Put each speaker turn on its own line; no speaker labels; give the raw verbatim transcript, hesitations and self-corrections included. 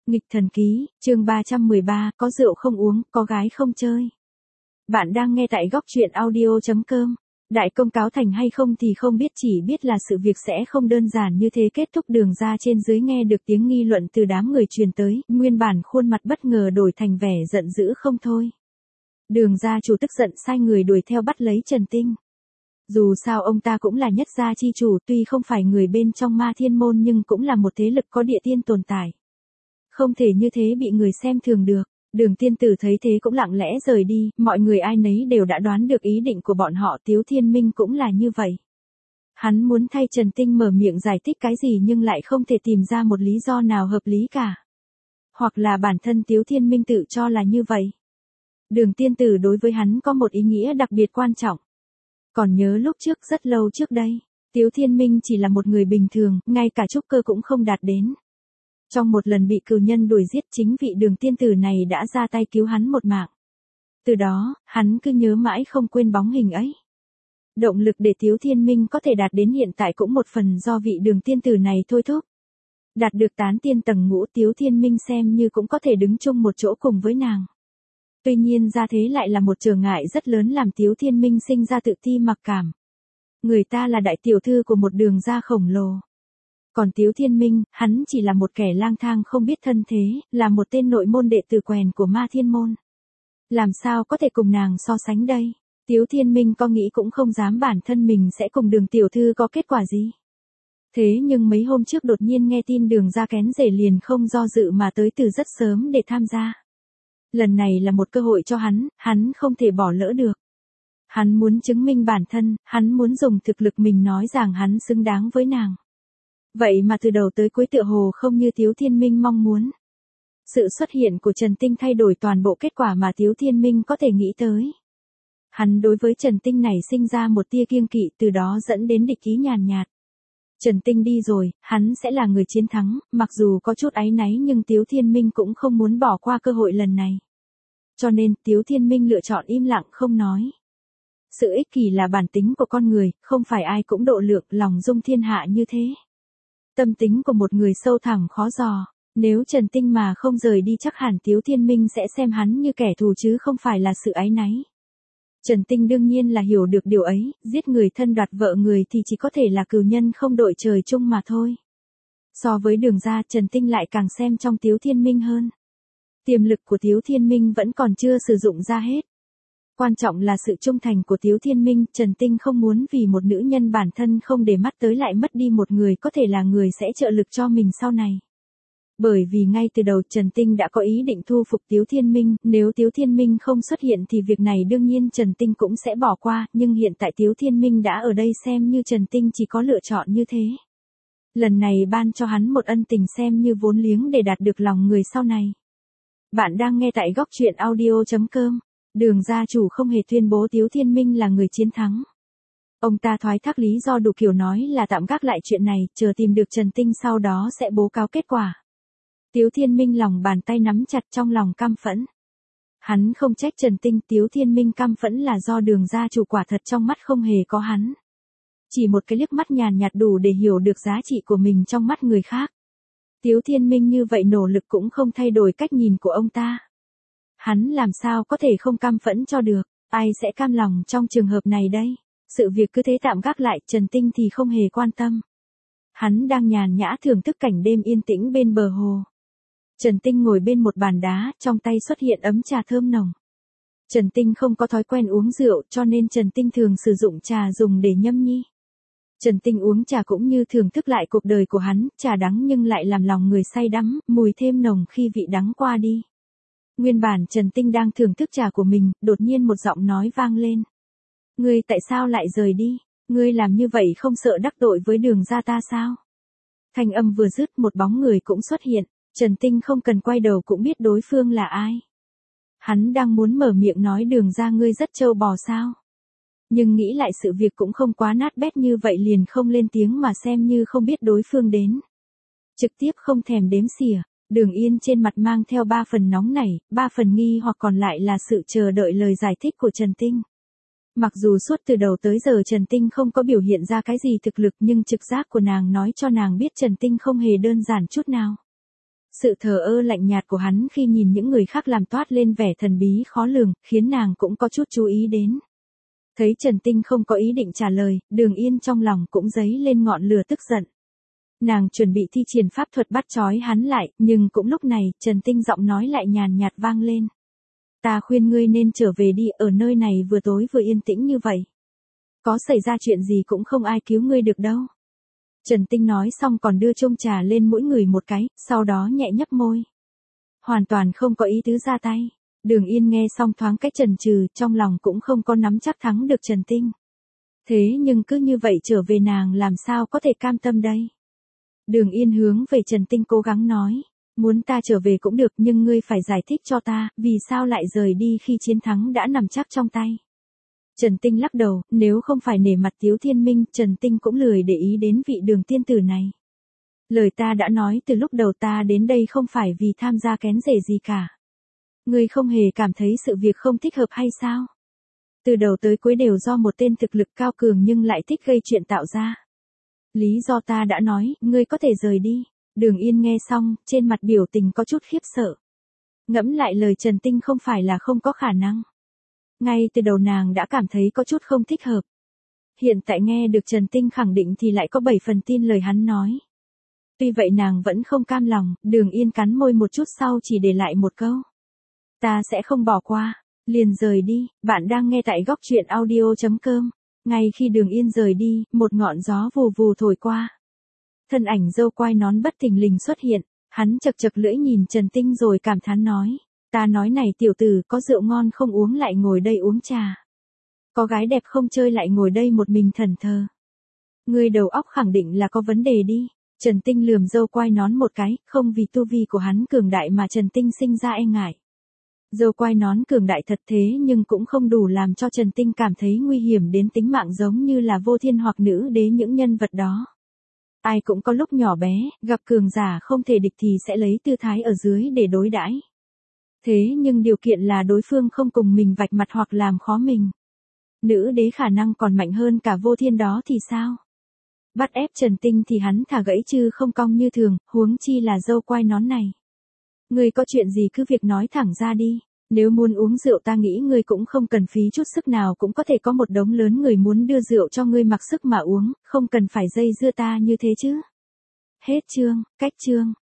Nghịch thần ký, chương ba trăm mười ba, có rượu không uống, có gái không chơi. Bạn đang nghe tại góc truyện audio chấm com. Đại công cáo thành hay không thì không biết, chỉ biết là sự việc sẽ không đơn giản như thế. Kết thúc Đường ra trên dưới nghe được tiếng nghi luận từ đám người truyền tới, nguyên bản khuôn mặt bất ngờ đổi thành vẻ giận dữ không thôi. Đường gia chủ tức giận sai người đuổi theo bắt lấy Trần Tinh. Dù sao ông ta cũng là nhất gia chi chủ, tuy không phải người bên trong Ma Thiên Môn nhưng cũng là một thế lực có địa tiên tồn tại. Không thể như thế bị người xem thường được. Đường tiên tử thấy thế cũng lặng lẽ rời đi, mọi người ai nấy đều đã đoán được ý định của bọn họ. Tiếu Thiên Minh cũng là như vậy. Hắn muốn thay Trần Tinh mở miệng giải thích cái gì nhưng lại không thể tìm ra một lý do nào hợp lý cả. Hoặc là bản thân Tiếu Thiên Minh tự cho là như vậy. Đường tiên tử đối với hắn có một ý nghĩa đặc biệt quan trọng. Còn nhớ lúc trước, rất lâu trước đây, Tiếu Thiên Minh chỉ là một người bình thường, ngay cả trúc cơ cũng không đạt đến. Trong một lần bị cừu nhân đuổi giết, chính vị đường tiên tử này đã ra tay cứu hắn một mạng. Từ đó, hắn cứ nhớ mãi không quên bóng hình ấy. Động lực để Tiếu Thiên Minh có thể đạt đến hiện tại cũng một phần do vị đường tiên tử này thôi thúc. Đạt được tán tiên tầng ngũ, Tiếu Thiên Minh xem như cũng có thể đứng chung một chỗ cùng với nàng. Tuy nhiên ra thế lại là một trở ngại rất lớn làm Tiếu Thiên Minh sinh ra tự ti mặc cảm. Người ta là đại tiểu thư của một đường gia khổng lồ. Còn Tiếu Thiên Minh, hắn chỉ là một kẻ lang thang không biết thân thế, là một tên nội môn đệ tử quèn của Ma Thiên Môn. Làm sao có thể cùng nàng so sánh đây? Tiếu Thiên Minh có nghĩ cũng không dám bản thân mình sẽ cùng đường tiểu thư có kết quả gì. Thế nhưng mấy hôm trước đột nhiên nghe tin đường ra kén rể liền không do dự mà tới từ rất sớm để tham gia. Lần này là một cơ hội cho hắn, hắn không thể bỏ lỡ được. Hắn muốn chứng minh bản thân, hắn muốn dùng thực lực mình nói rằng hắn xứng đáng với nàng. Vậy mà từ đầu tới cuối tựa hồ không như Tiếu Thiên Minh mong muốn. Sự xuất hiện của Trần Tinh thay đổi toàn bộ kết quả mà Tiếu Thiên Minh có thể nghĩ tới. Hắn đối với Trần Tinh này sinh ra một tia kiêng kỵ, từ đó dẫn đến địch ý nhàn nhạt. Trần Tinh đi rồi, hắn sẽ là người chiến thắng, mặc dù có chút áy náy nhưng Tiếu Thiên Minh cũng không muốn bỏ qua cơ hội lần này. Cho nên, Tiếu Thiên Minh lựa chọn im lặng không nói. Sự ích kỷ là bản tính của con người, không phải ai cũng độ lượng lòng dung thiên hạ như thế. Tâm tính của một người sâu thẳm khó dò, nếu Trần Tinh mà không rời đi chắc hẳn Tiếu Thiên Minh sẽ xem hắn như kẻ thù chứ không phải là sự áy náy. Trần Tinh đương nhiên là hiểu được điều ấy, giết người thân đoạt vợ người thì chỉ có thể là cừu nhân không đội trời chung mà thôi. So với đường ra, Trần Tinh lại càng xem trong Tiếu Thiên Minh hơn. Tiềm lực của Tiếu Thiên Minh vẫn còn chưa sử dụng ra hết. Quan trọng là sự trung thành của Tiếu Thiên Minh, Trần Tinh không muốn vì một nữ nhân bản thân không để mắt tới lại mất đi một người có thể là người sẽ trợ lực cho mình sau này. Bởi vì ngay từ đầu Trần Tinh đã có ý định thu phục Tiếu Thiên Minh, nếu Tiếu Thiên Minh không xuất hiện thì việc này đương nhiên Trần Tinh cũng sẽ bỏ qua, nhưng hiện tại Tiếu Thiên Minh đã ở đây xem như Trần Tinh chỉ có lựa chọn như thế. Lần này ban cho hắn một ân tình xem như vốn liếng để đạt được lòng người sau này. Bạn đang nghe tại góc truyện audio chấm com. Đường gia chủ không hề tuyên bố Tiếu Thiên Minh là người chiến thắng. Ông ta thoái thác lý do đủ kiểu nói là tạm gác lại chuyện này, chờ tìm được Trần Tinh sau đó sẽ báo cáo kết quả. Tiếu Thiên Minh lòng bàn tay nắm chặt, trong lòng căm phẫn. Hắn không trách Trần Tinh, Tiếu Thiên Minh căm phẫn là do đường gia chủ quả thật trong mắt không hề có hắn. Chỉ một cái liếc mắt nhàn nhạt đủ để hiểu được giá trị của mình trong mắt người khác. Tiếu Thiên Minh như vậy nỗ lực cũng không thay đổi cách nhìn của ông ta. Hắn làm sao có thể không căm phẫn cho được, ai sẽ cam lòng trong trường hợp này đây? Sự việc cứ thế tạm gác lại, Trần Tinh thì không hề quan tâm. Hắn đang nhàn nhã thưởng thức cảnh đêm yên tĩnh bên bờ hồ. Trần Tinh ngồi bên một bàn đá, trong tay xuất hiện ấm trà thơm nồng. Trần Tinh không có thói quen uống rượu cho nên Trần Tinh thường sử dụng trà dùng để nhâm nhi. Trần Tinh uống trà cũng như thưởng thức lại cuộc đời của hắn, trà đắng nhưng lại làm lòng người say đắm, mùi thêm nồng khi vị đắng qua đi. Nguyên bản Trần Tinh đang thưởng thức trà của mình, đột nhiên một giọng nói vang lên. Ngươi tại sao lại rời đi? Ngươi làm như vậy không sợ đắc tội với đường gia ta sao? Thanh âm vừa dứt một bóng người cũng xuất hiện, Trần Tinh không cần quay đầu cũng biết đối phương là ai. Hắn đang muốn mở miệng nói đường gia ngươi rất trâu bò sao? Nhưng nghĩ lại sự việc cũng không quá nát bét như vậy liền không lên tiếng mà xem như không biết đối phương đến. Trực tiếp không thèm đếm xỉa. Đường Yên trên mặt mang theo ba phần nóng nảy, ba phần nghi hoặc còn lại là sự chờ đợi lời giải thích của Trần Tinh. Mặc dù suốt từ đầu tới giờ Trần Tinh không có biểu hiện ra cái gì thực lực nhưng trực giác của nàng nói cho nàng biết Trần Tinh không hề đơn giản chút nào. Sự thờ ơ lạnh nhạt của hắn khi nhìn những người khác làm toát lên vẻ thần bí khó lường, khiến nàng cũng có chút chú ý đến. Thấy Trần Tinh không có ý định trả lời, Đường Yên trong lòng cũng dấy lên ngọn lửa tức giận. Nàng chuẩn bị thi triển pháp thuật bắt trói hắn lại, nhưng cũng lúc này, Trần Tinh giọng nói lại nhàn nhạt vang lên. Ta khuyên ngươi nên trở về đi, ở nơi này vừa tối vừa yên tĩnh như vậy. Có xảy ra chuyện gì cũng không ai cứu ngươi được đâu. Trần Tinh nói xong còn đưa chung trà lên mỗi người một cái, sau đó nhẹ nhấp môi. Hoàn toàn không có ý tứ ra tay. Đường Yên nghe xong thoáng cách chần chừ, trong lòng cũng không có nắm chắc thắng được Trần Tinh. Thế nhưng cứ như vậy trở về nàng làm sao có thể cam tâm đây. Đường Yên hướng về Trần Tinh cố gắng nói. Muốn ta trở về cũng được nhưng ngươi phải giải thích cho ta, vì sao lại rời đi khi chiến thắng đã nằm chắc trong tay. Trần Tinh lắc đầu, nếu không phải nể mặt Tiếu Thiên Minh, Trần Tinh cũng lười để ý đến vị Đường tiên tử này. Lời ta đã nói từ lúc đầu, ta đến đây không phải vì tham gia kén rể gì cả. Ngươi không hề cảm thấy sự việc không thích hợp hay sao? Từ đầu tới cuối đều do một tên thực lực cao cường nhưng lại thích gây chuyện tạo ra. Lý do ta đã nói, ngươi có thể rời đi. Đường Yên nghe xong, trên mặt biểu tình có chút khiếp sợ. Ngẫm lại lời Trần Tinh không phải là không có khả năng. Ngay từ đầu nàng đã cảm thấy có chút không thích hợp. Hiện tại nghe được Trần Tinh khẳng định thì lại có bảy phần tin lời hắn nói. Tuy vậy nàng vẫn không cam lòng, Đường Yên cắn môi một chút sau chỉ để lại một câu. Ta sẽ không bỏ qua, liền rời đi. Bạn đang nghe tại góc truyện audio chấm com. Ngay khi Đường Yên rời đi, một ngọn gió vù vù thổi qua. Thân ảnh dâu quai nón bất thình lình xuất hiện, hắn chật chật lưỡi nhìn Trần Tinh rồi cảm thán nói. Ta nói này tiểu tử, có rượu ngon không uống lại ngồi đây uống trà. Có gái đẹp không chơi lại ngồi đây một mình thẫn thờ. Ngươi đầu óc khẳng định là có vấn đề đi. Trần Tinh lườm dâu quai nón một cái, không vì tu vi của hắn cường đại mà Trần Tinh sinh ra e ngại. Dâu quai nón cường đại thật thế nhưng cũng không đủ làm cho Trần Tinh cảm thấy nguy hiểm đến tính mạng giống như là Vô Thiên hoặc Nữ Đế những nhân vật đó. Ai cũng có lúc nhỏ bé, gặp cường giả không thể địch thì sẽ lấy tư thái ở dưới để đối đãi. Thế nhưng điều kiện là đối phương không cùng mình vạch mặt hoặc làm khó mình. Nữ đế khả năng còn mạnh hơn cả Vô Thiên đó thì sao? Bắt ép Trần Tinh thì hắn thả gãy chứ không cong như thường, huống chi là dâu quai nón này. Ngươi có chuyện gì cứ việc nói thẳng ra đi. Nếu muốn uống rượu ta nghĩ ngươi cũng không cần phí chút sức nào, cũng có thể có một đống lớn người muốn đưa rượu cho ngươi mặc sức mà uống, không cần phải dây dưa ta như thế chứ. Hết chương, cách chương.